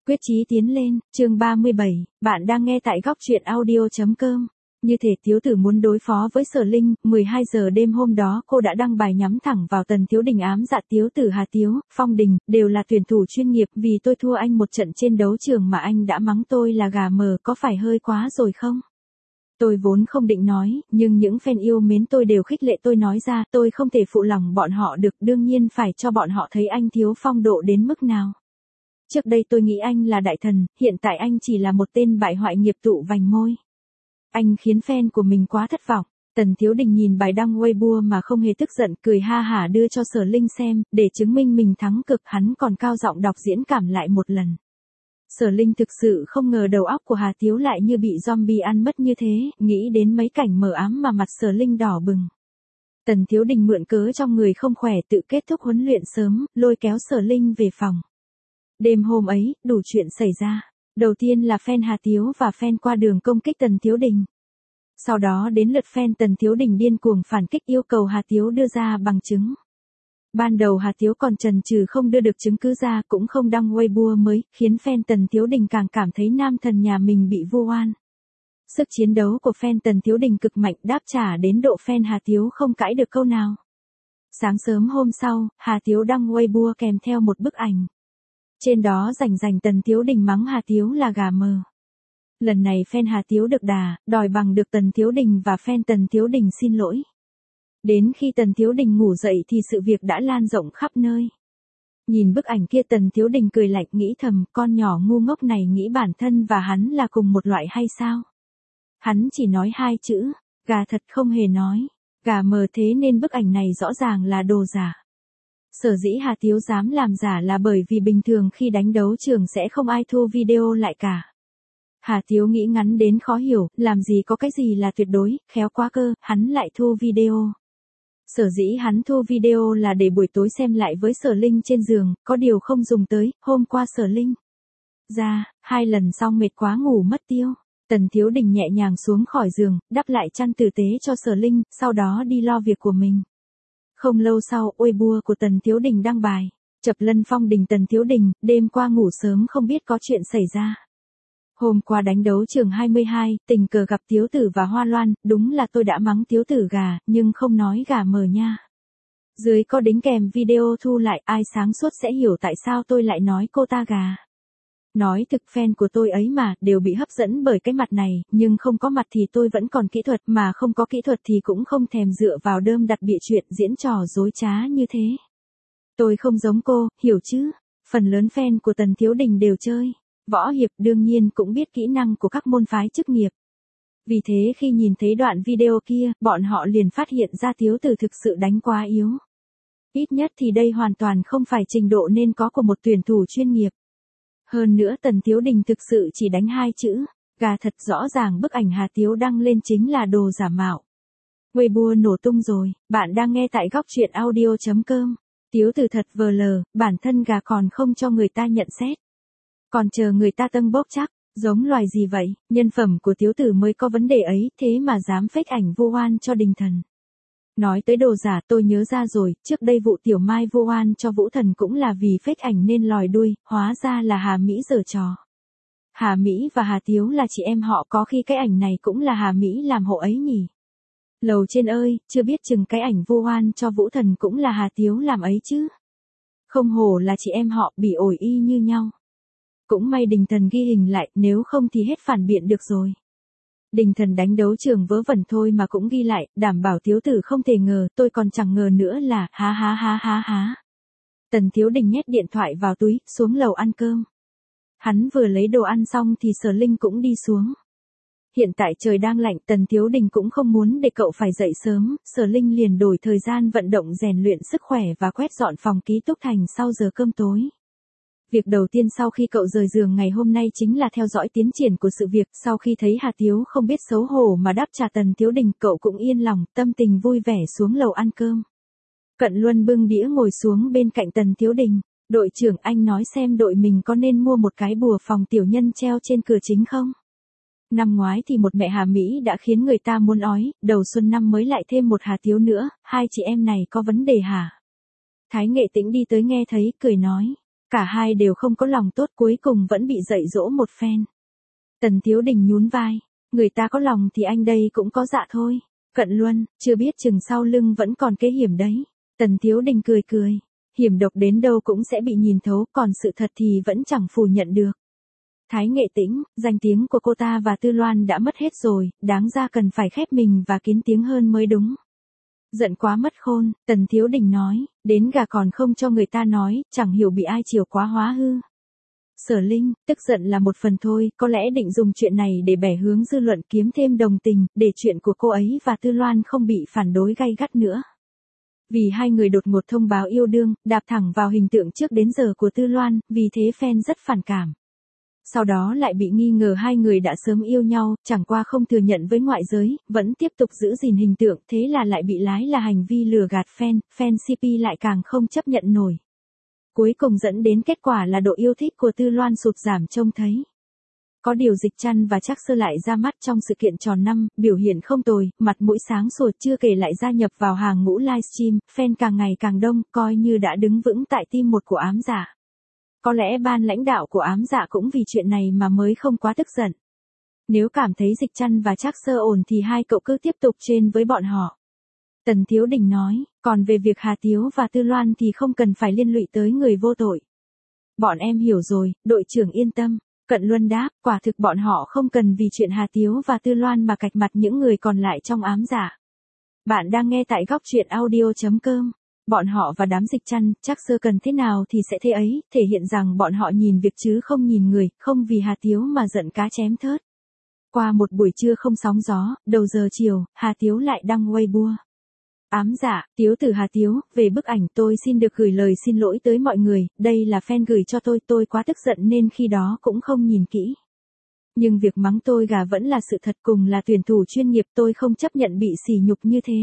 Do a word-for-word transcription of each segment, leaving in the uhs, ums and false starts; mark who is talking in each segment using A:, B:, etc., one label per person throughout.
A: Quyết chí tiến lên, chương ba mươi bảy, bạn đang nghe tại góc truyện audio.com. Như thể Tiếu Tử muốn đối phó với Sở Linh, mười hai giờ đêm hôm đó cô đã đăng bài nhắm thẳng vào Tần Thiếu Đình ám dạ Tiếu Tử Hà Tiếu, Phong Đình, đều là tuyển thủ chuyên nghiệp, vì tôi thua anh một trận trên đấu trường mà anh đã mắng tôi là gà mờ, có phải hơi quá rồi không? Tôi vốn không định nói, nhưng những fan yêu mến tôi đều khích lệ tôi nói ra, tôi không thể phụ lòng bọn họ được, đương nhiên phải cho bọn họ thấy anh thiếu phong độ đến mức nào. Trước đây tôi nghĩ anh là đại thần, hiện tại anh chỉ là một tên bại hoại nghiệp tụ vành môi. Anh khiến fan của mình quá thất vọng. Tần Thiếu Đình nhìn bài đăng Weibo mà không hề tức giận, cười ha hả đưa cho Sở Linh xem, để chứng minh mình thắng cực, hắn còn cao giọng đọc diễn cảm lại một lần. Sở Linh thực sự không ngờ đầu óc của Hà Tiếu lại như bị zombie ăn mất như thế, nghĩ đến mấy cảnh mờ ám mà mặt Sở Linh đỏ bừng. Tần Thiếu Đình mượn cớ trong người không khỏe tự kết thúc huấn luyện sớm, lôi kéo Sở Linh về phòng. Đêm hôm ấy, đủ chuyện xảy ra. Đầu tiên là fan Hà Tiếu và fan qua đường công kích Tần Thiếu Đình. Sau đó đến lượt fan Tần Thiếu Đình điên cuồng phản kích yêu cầu Hà Tiếu đưa ra bằng chứng. Ban đầu Hà Tiếu còn chần chừ không đưa được chứng cứ ra, cũng không đăng Weibo mới, khiến fan Tần Thiếu Đình càng cảm thấy nam thần nhà mình bị vu oan. Sức chiến đấu của fan Tần Thiếu Đình cực mạnh, đáp trả đến độ fan Hà Tiếu không cãi được câu nào. Sáng sớm hôm sau, Hà Tiếu đăng Weibo kèm theo một bức ảnh. Trên đó rành rành Tần Thiếu Đình mắng Hà Tiếu là gà mờ. Lần này fan Hà Tiếu được đà, đòi bằng được Tần Thiếu Đình và fan Tần Thiếu Đình xin lỗi. Đến khi Tần Thiếu Đình ngủ dậy thì sự việc đã lan rộng khắp nơi. Nhìn bức ảnh kia Tần Thiếu Đình cười lạnh, nghĩ thầm, con nhỏ ngu ngốc này nghĩ bản thân và hắn là cùng một loại hay sao? Hắn chỉ nói hai chữ, gà thật không hề nói, gà mờ, thế nên bức ảnh này rõ ràng là đồ giả. Sở dĩ Hà Tiếu dám làm giả là bởi vì bình thường khi đánh đấu trường sẽ không ai thu video lại cả. Hà Tiếu nghĩ ngắn đến khó hiểu, làm gì có cái gì là tuyệt đối, khéo quá cơ, hắn lại thu video. Sở dĩ hắn thu video là để buổi tối xem lại với Sở Linh trên giường, có điều không dùng tới, hôm qua Sở Linh ra, hai lần xong mệt quá ngủ mất tiêu. Tần Thiếu Đình nhẹ nhàng xuống khỏi giường, đắp lại chăn tử tế cho Sở Linh, sau đó đi lo việc của mình. Không lâu sau, Weibo của Tần Thiếu Đình đăng bài, chập lân Phong Đình Tần Thiếu Đình, đêm qua ngủ sớm không biết có chuyện xảy ra. Hôm qua đánh đấu trường hai mươi hai, tình cờ gặp Tiếu Tử và Hoa Loan, đúng là tôi đã mắng Tiếu Tử gà, nhưng không nói gà mờ nha. Dưới có đính kèm video thu lại, ai sáng suốt sẽ hiểu tại sao tôi lại nói cô ta gà. Nói thực fan của tôi ấy mà, đều bị hấp dẫn bởi cái mặt này, nhưng không có mặt thì tôi vẫn còn kỹ thuật, mà không có kỹ thuật thì cũng không thèm dựa vào đơm đặt bịa chuyện diễn trò dối trá như thế. Tôi không giống cô, hiểu chứ? Phần lớn fan của Tần Thiếu Đình đều chơi võ hiệp, đương nhiên cũng biết kỹ năng của các môn phái chức nghiệp. Vì thế khi nhìn thấy đoạn video kia, bọn họ liền phát hiện ra Tiếu Tử thực sự đánh quá yếu. Ít nhất thì đây hoàn toàn không phải trình độ nên có của một tuyển thủ chuyên nghiệp. Hơn nữa Tần Thiếu Đình thực sự chỉ đánh hai chữ, gà thật, rõ ràng bức ảnh Hà Tiếu đăng lên chính là đồ giả mạo. Weibo nổ tung rồi, bạn đang nghe tại góc truyện audio.com. Tiếu Tử thật vờ lờ, bản thân gà còn không cho người ta nhận xét. Còn chờ người ta tâng bốc chắc, giống loài gì vậy, nhân phẩm của Tiếu Tử mới có vấn đề ấy, thế mà dám fake ảnh vu oan cho Đình Thần. Nói tới đồ giả tôi nhớ ra rồi, trước đây vụ Tiểu Mai vu oan cho Vũ Thần cũng là vì fake ảnh nên lòi đuôi, hóa ra là Hà Mỹ giở trò. Hà Mỹ và Hà Tiếu là chị em họ, có khi cái ảnh này cũng là Hà Mỹ làm hộ ấy nhỉ. Lầu trên ơi, chưa biết chừng cái ảnh vu oan cho Vũ Thần cũng là Hà Tiếu làm ấy chứ. Không hổ là chị em họ, bị ổi y như nhau. Cũng may Đình Thần ghi hình lại, nếu không thì hết phản biện được rồi. Đình Thần đánh đấu trường vớ vẩn thôi mà cũng ghi lại, đảm bảo Tiếu Tử không thể ngờ, tôi còn chẳng ngờ nữa là, há há há há há. Tần Thiếu Đình nhét điện thoại vào túi, xuống lầu ăn cơm. Hắn vừa lấy đồ ăn xong thì Sở Linh cũng đi xuống. Hiện tại trời đang lạnh, Tần Thiếu Đình cũng không muốn để cậu phải dậy sớm, Sở Linh liền đổi thời gian vận động rèn luyện sức khỏe và quét dọn phòng ký túc thành sau giờ cơm tối. Việc đầu tiên sau khi cậu rời giường ngày hôm nay chính là theo dõi tiến triển của sự việc, sau khi thấy Hà Tiếu không biết xấu hổ mà đáp trả Tần Thiếu Đình, cậu cũng yên lòng, tâm tình vui vẻ xuống lầu ăn cơm. Cận Luân bưng đĩa ngồi xuống bên cạnh Tần Thiếu Đình, đội trưởng anh nói xem đội mình có nên mua một cái bùa phòng tiểu nhân treo trên cửa chính không? Năm ngoái thì một mẹ Hà Mỹ đã khiến người ta muốn ói, đầu xuân năm mới lại thêm một Hà Tiếu nữa, hai chị em này có vấn đề hả? Thái Nghệ Tĩnh đi tới nghe thấy, cười nói. Cả hai đều không có lòng tốt, cuối cùng vẫn bị dạy dỗ một phen. Tần Thiếu Đình nhún vai, người ta có lòng thì anh đây cũng có dạ thôi. Cận Luân, chưa biết chừng sau lưng vẫn còn kế hiểm đấy. Tần Thiếu Đình cười cười, hiểm độc đến đâu cũng sẽ bị nhìn thấu, còn sự thật thì vẫn chẳng phủ nhận được. Thái Nghệ Tĩnh, danh tiếng của cô ta và Tư Loan đã mất hết rồi, đáng ra cần phải khép mình và kín tiếng hơn mới đúng. Giận quá mất khôn, Tần Thiếu Đình nói, đến gà còn không cho người ta nói, chẳng hiểu bị ai chiều quá hóa hư. Sở Linh, tức giận là một phần thôi, có lẽ định dùng chuyện này để bẻ hướng dư luận kiếm thêm đồng tình, để chuyện của cô ấy và Tư Loan không bị phản đối gay gắt nữa. Vì hai người đột ngột thông báo yêu đương, đạp thẳng vào hình tượng trước đến giờ của Tư Loan, vì thế fan rất phản cảm. Sau đó lại bị nghi ngờ hai người đã sớm yêu nhau, chẳng qua không thừa nhận với ngoại giới, vẫn tiếp tục giữ gìn hình tượng, thế là lại bị lái là hành vi lừa gạt fan, fan xê pê lại càng không chấp nhận nổi. Cuối cùng dẫn đến kết quả là độ yêu thích của Tư Loan sụt giảm trông thấy. Có điều Dịch Trăn và Trác Sơ lại ra mắt trong sự kiện tròn năm, biểu hiện không tồi, mặt mũi sáng sủa, chưa kể lại gia nhập vào hàng ngũ livestream, fan càng ngày càng đông, coi như đã đứng vững tại team một của Ám Dạ. Có lẽ ban lãnh đạo của Ám Dạ cũng vì chuyện này mà mới không quá tức giận. Nếu cảm thấy Dịch Trăn và Trác Sơ ổn thì hai cậu cứ tiếp tục trên với bọn họ. Tần Thiếu Đình nói, còn về việc Hà Tiếu và Tư Loan thì không cần phải liên lụy tới người vô tội. Bọn em hiểu rồi, đội trưởng yên tâm. Cận Luân đáp, quả thực bọn họ không cần vì chuyện Hà Tiếu và Tư Loan mà cạch mặt những người còn lại trong Ám Dạ. Bạn đang nghe tại góc truyện audio chấm com. Bọn họ và đám Dịch Trăn, Trác Sơ cần thế nào thì sẽ thế ấy, thể hiện rằng bọn họ nhìn việc chứ không nhìn người, không vì Hà Tiếu mà giận cá chém thớt. Qua một buổi trưa không sóng gió, đầu giờ chiều, Hà Tiếu lại đăng Weibo. Ám Dạ, Tiếu tử Hà Tiếu, về bức ảnh tôi xin được gửi lời xin lỗi tới mọi người, đây là fan gửi cho tôi, tôi quá tức giận nên khi đó cũng không nhìn kỹ. Nhưng việc mắng tôi gà vẫn là sự thật, cùng là tuyển thủ chuyên nghiệp, tôi không chấp nhận bị sỉ nhục như thế.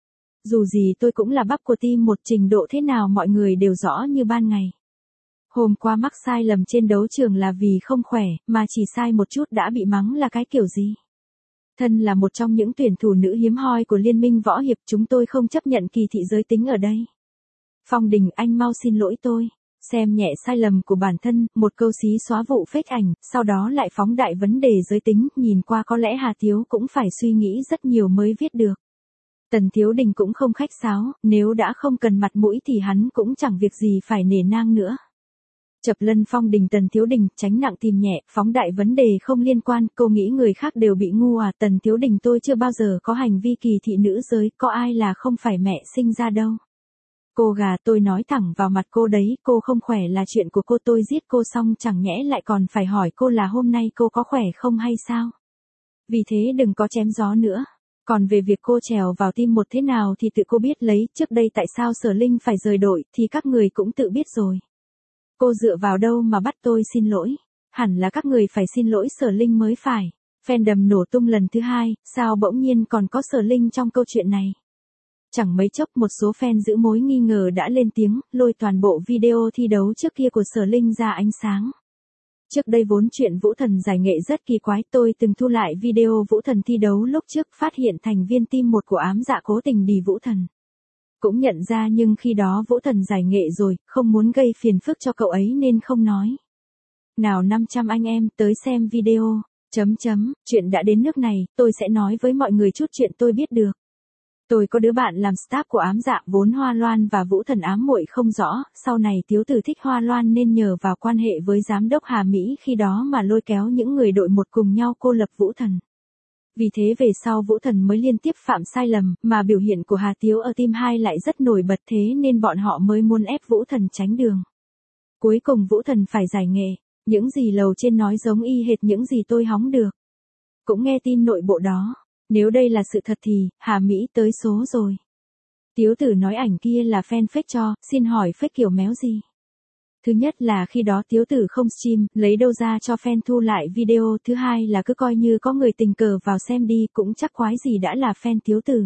A: Dù gì tôi cũng là bắp của team, một trình độ thế nào mọi người đều rõ như ban ngày. Hôm qua mắc sai lầm trên đấu trường là vì không khỏe, mà chỉ sai một chút đã bị mắng là cái kiểu gì? Thân là một trong những tuyển thủ nữ hiếm hoi của Liên minh Võ Hiệp, chúng tôi không chấp nhận kỳ thị giới tính ở đây. Phong Đình, anh mau xin lỗi tôi. Xem nhẹ sai lầm của bản thân, một câu xí xóa vụ fake ảnh, sau đó lại phóng đại vấn đề giới tính, nhìn qua có lẽ Hà Tiếu cũng phải suy nghĩ rất nhiều mới viết được. Tần Thiếu Đình cũng không khách sáo, nếu đã không cần mặt mũi thì hắn cũng chẳng việc gì phải nể nang nữa. Chập lân Phong Đình. Tần Thiếu Đình, tránh nặng tìm nhẹ, phóng đại vấn đề không liên quan, cô nghĩ người khác đều bị ngu à? Tần Thiếu Đình, tôi chưa bao giờ có hành vi kỳ thị nữ giới, có ai là không phải mẹ sinh ra đâu. Cô gà, tôi nói thẳng vào mặt cô đấy, cô không khỏe là chuyện của cô, tôi giết cô xong chẳng nhẽ lại còn phải hỏi cô là hôm nay cô có khỏe không hay sao? Vì thế đừng có chém gió nữa. Còn về việc cô trèo vào team một thế nào thì tự cô biết lấy, trước đây tại sao Sở Linh phải rời đội thì các người cũng tự biết rồi. Cô dựa vào đâu mà bắt tôi xin lỗi? Hẳn là các người phải xin lỗi Sở Linh mới phải. Fandom nổ tung lần thứ hai, sao bỗng nhiên còn có Sở Linh trong câu chuyện này? Chẳng mấy chốc một số fan giữ mối nghi ngờ đã lên tiếng, lôi toàn bộ video thi đấu trước kia của Sở Linh ra ánh sáng. Trước đây vốn chuyện Vũ Thần giải nghệ rất kỳ quái, tôi từng thu lại video Vũ Thần thi đấu lúc trước, phát hiện thành viên team một của Ám Dạ cố tình đì Vũ Thần. Cũng nhận ra nhưng khi đó Vũ Thần giải nghệ rồi, không muốn gây phiền phức cho cậu ấy nên không nói. Nào năm trăm anh em tới xem video, chấm chấm, chuyện đã đến nước này, tôi sẽ nói với mọi người chút chuyện tôi biết được. Tôi có đứa bạn làm staff của Ám Dạ, vốn Hoa Loan và Vũ Thần ám muội không rõ, sau này Tiếu Tử thích Hoa Loan nên nhờ vào quan hệ với giám đốc Hà Mỹ khi đó mà lôi kéo những người đội một cùng nhau cô lập Vũ Thần. Vì thế về sau Vũ Thần mới liên tiếp phạm sai lầm, mà biểu hiện của Hà Tiếu ở team hai lại rất nổi bật, thế nên bọn họ mới muốn ép Vũ Thần tránh đường. Cuối cùng Vũ Thần phải giải nghệ, những gì lầu trên nói giống y hệt những gì tôi hóng được. Cũng nghe tin nội bộ đó. Nếu đây là sự thật thì, Hà Mỹ tới số rồi. Tiếu Tử nói ảnh kia là fan fake cho, xin hỏi fake kiểu méo gì? Thứ nhất là khi đó Tiếu Tử không stream, lấy đâu ra cho fan thu lại video. Thứ hai là cứ coi như có người tình cờ vào xem đi, cũng chắc quái gì đã là fan Tiếu Tử.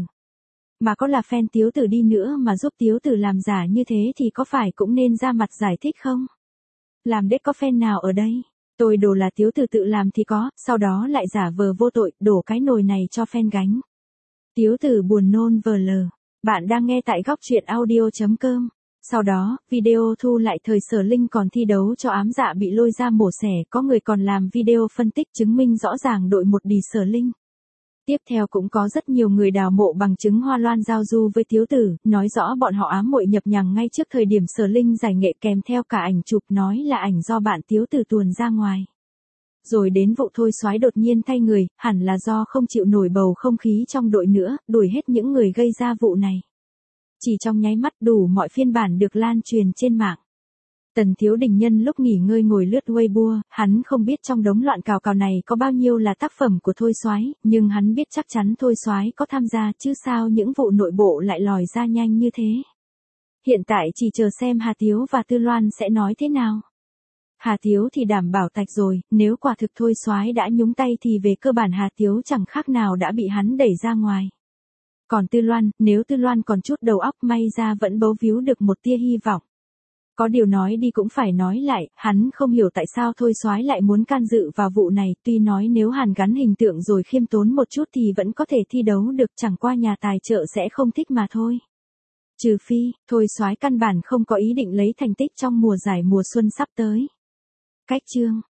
A: Mà có là fan Tiếu Tử đi nữa mà giúp Tiếu Tử làm giả như thế thì có phải cũng nên ra mặt giải thích không? Làm đếch có fan nào ở đây? Tôi đồ là Tiếu Tử tự làm thì có, sau đó lại giả vờ vô tội, đổ cái nồi này cho fan gánh. Tiếu Tử buồn nôn vờ lờ. Bạn đang nghe tại góc truyện audio chấm com. Sau đó, video thu lại thời Sở Linh còn thi đấu cho ám dạ bị lôi ra mổ xẻ, có người còn làm video phân tích chứng minh rõ ràng đội một đì Sở Linh. Tiếp theo cũng có rất nhiều người đào mộ bằng chứng Hoa Loan giao du với thiếu tử, nói rõ bọn họ ám muội nhập nhằng ngay trước thời điểm Sở Linh giải nghệ, kèm theo cả ảnh chụp nói là ảnh do bạn thiếu tử tuồn ra ngoài. Rồi đến vụ Thôi Soái đột nhiên thay người, hẳn là do không chịu nổi bầu không khí trong đội nữa, đuổi hết những người gây ra vụ này. Chỉ trong nháy mắt đủ mọi phiên bản được lan truyền trên mạng. Tần Thiếu Đình nhân lúc nghỉ ngơi ngồi lướt Weibo, hắn không biết trong đống loạn cào cào này có bao nhiêu là tác phẩm của Thôi Soái, nhưng hắn biết chắc chắn Thôi Soái có tham gia, chứ sao những vụ nội bộ lại lòi ra nhanh như thế. Hiện tại chỉ chờ xem Hà Tiếu và Tư Loan sẽ nói thế nào. Hà Tiếu thì đảm bảo tạch rồi, nếu quả thực Thôi Soái đã nhúng tay thì về cơ bản Hà Tiếu chẳng khác nào đã bị hắn đẩy ra ngoài. Còn Tư Loan, nếu Tư Loan còn chút đầu óc may ra vẫn bấu víu được một tia hy vọng. Có điều nói đi cũng phải nói lại, hắn không hiểu tại sao Thôi Soái lại muốn can dự vào vụ này, tuy nói nếu hàn gắn hình tượng rồi khiêm tốn một chút thì vẫn có thể thi đấu được, chẳng qua nhà tài trợ sẽ không thích mà thôi. Trừ phi, Thôi Soái căn bản không có ý định lấy thành tích trong mùa giải mùa xuân sắp tới. Cách chương